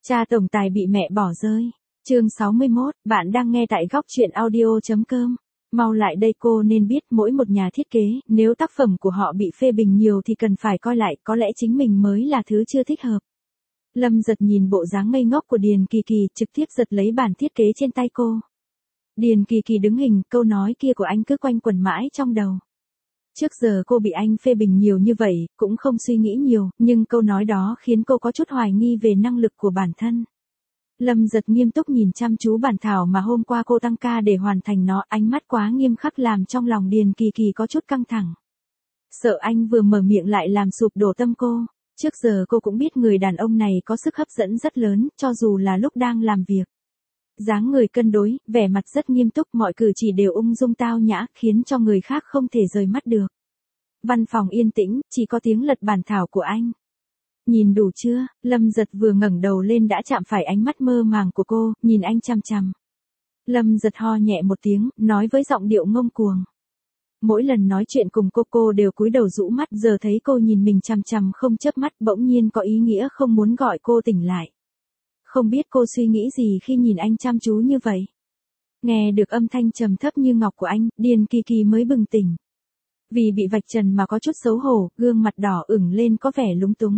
Cha tổng tài bị mẹ bỏ rơi. Chương 61, bạn đang nghe tại góc truyện audio.com. Mau lại đây, cô nên biết mỗi một nhà thiết kế, nếu tác phẩm của họ bị phê bình nhiều thì cần phải coi lại, có lẽ chính mình mới là thứ chưa thích hợp. Lâm Giật nhìn bộ dáng ngây ngốc của Điền Kỳ Kỳ, trực tiếp giật lấy bản thiết kế trên tay cô. Điền Kỳ Kỳ đứng hình, câu nói kia của anh cứ quanh quẩn mãi trong đầu. Trước giờ cô bị anh phê bình nhiều như vậy, cũng không suy nghĩ nhiều, nhưng câu nói đó khiến cô có chút hoài nghi về năng lực của bản thân. Lâm Giật nghiêm túc nhìn chăm chú bản thảo mà hôm qua cô tăng ca để hoàn thành nó, ánh mắt quá nghiêm khắc làm trong lòng Điền Kỳ Kỳ có chút căng thẳng. Sợ anh vừa mở miệng lại làm sụp đổ tâm cô. Trước giờ cô cũng biết người đàn ông này có sức hấp dẫn rất lớn, cho dù là lúc đang làm việc. Dáng người cân đối, vẻ mặt rất nghiêm túc, mọi cử chỉ đều ung dung tao nhã, khiến cho người khác không thể rời mắt được. Văn phòng yên tĩnh, chỉ có tiếng lật bản thảo của anh. Nhìn đủ chưa? Lâm Giật vừa ngẩng đầu lên đã chạm phải ánh mắt mơ màng của cô, nhìn anh chằm chằm. Lâm Giật ho nhẹ một tiếng, nói với giọng điệu ngông cuồng. Mỗi lần nói chuyện cùng cô đều cúi đầu rũ mắt, giờ thấy cô nhìn mình chằm chằm không chớp mắt, bỗng nhiên có ý nghĩa không muốn gọi cô tỉnh lại. Không biết cô suy nghĩ gì khi nhìn anh chăm chú như vậy. Nghe được âm thanh trầm thấp như ngọc của anh, Điền Kỳ Kỳ mới bừng tỉnh. Vì bị vạch trần mà có chút xấu hổ, gương mặt đỏ ửng lên có vẻ lúng túng.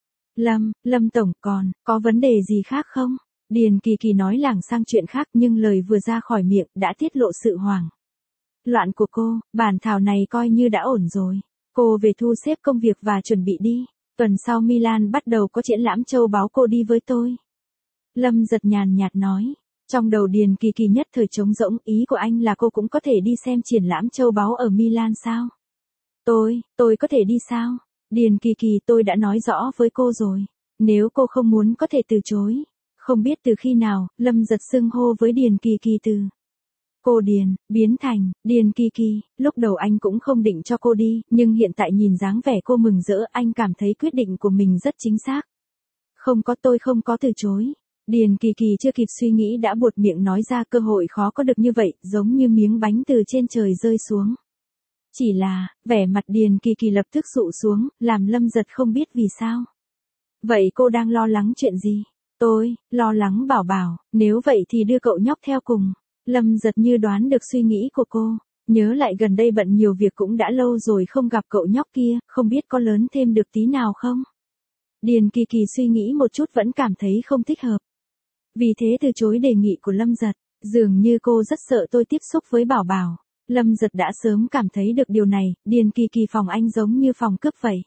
Lâm tổng, có vấn đề gì khác không? Điền Kỳ Kỳ nói lảng sang chuyện khác, nhưng lời vừa ra khỏi miệng đã tiết lộ sự hoảng loạn của cô. Bản thảo này coi như đã ổn rồi. Cô về thu xếp công việc và chuẩn bị đi. Tuần sau Milan bắt đầu có triển lãm châu báu, cô đi với tôi. Lâm Giật nhàn nhạt nói. Trong đầu Điền Kỳ Kỳ nhất thời trống rỗng, ý của anh là cô cũng có thể đi xem triển lãm châu báu ở Milan sao? Tôi có thể đi sao? Điền Kỳ Kỳ, tôi đã nói rõ với cô rồi. Nếu cô không muốn có thể từ chối. Không biết từ khi nào, Lâm Giật xưng hô với Điền Kỳ Kỳ từ cô Điền, biến thành Điền Kỳ Kỳ. Lúc đầu anh cũng không định cho cô đi, nhưng hiện tại nhìn dáng vẻ cô mừng rỡ, anh cảm thấy quyết định của mình rất chính xác. Tôi không có từ chối. Điền Kỳ Kỳ chưa kịp suy nghĩ đã buột miệng nói ra, cơ hội khó có được như vậy, giống như miếng bánh từ trên trời rơi xuống. Chỉ là, vẻ mặt Điền Kỳ Kỳ lập tức sụ xuống, làm Lâm Giật không biết vì sao. Vậy cô đang lo lắng chuyện gì? Tôi lo lắng Bảo Bảo, nếu vậy thì đưa cậu nhóc theo cùng. Lâm Giật như đoán được suy nghĩ của cô, nhớ lại gần đây bận nhiều việc, cũng đã lâu rồi không gặp cậu nhóc kia, không biết có lớn thêm được tí nào không? Điền Kỳ Kỳ suy nghĩ một chút vẫn cảm thấy không thích hợp. Vì thế từ chối đề nghị của Lâm Giật, dường như cô rất sợ tôi tiếp xúc với Bảo Bảo. Lâm Giật đã sớm cảm thấy được điều này, Điền Kỳ Kỳ phòng anh giống như phòng cướp vậy.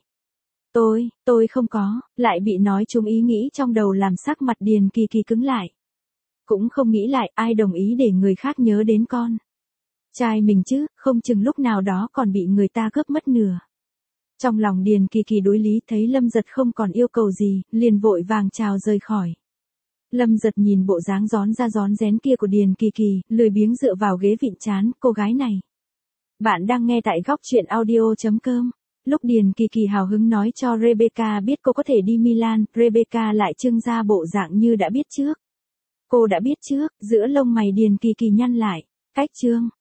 Tôi không có, lại bị nói trúng ý nghĩ trong đầu làm sắc mặt Điền Kỳ Kỳ cứng lại. Cũng không nghĩ lại, ai đồng ý để người khác nhớ đến con trai mình chứ, không chừng lúc nào đó còn bị người ta cướp mất nửa. Trong lòng Điền Kỳ Kỳ đối lý, thấy Lâm Giật không còn yêu cầu gì, liền vội vàng chào rời khỏi. Lâm Giật nhìn bộ dáng rón ra rón rén kia của Điền Kỳ Kỳ, lười biếng dựa vào ghế vịn trán, cô gái này. Bạn đang nghe tại góc truyện audio.com. Lúc Điền Kỳ Kỳ hào hứng nói cho Rebecca biết cô có thể đi Milan, Rebecca lại trưng ra bộ dạng như đã biết trước. Cô đã biết trước, giữa lông mày Điền Kỳ Kỳ nhăn lại. Cách trương,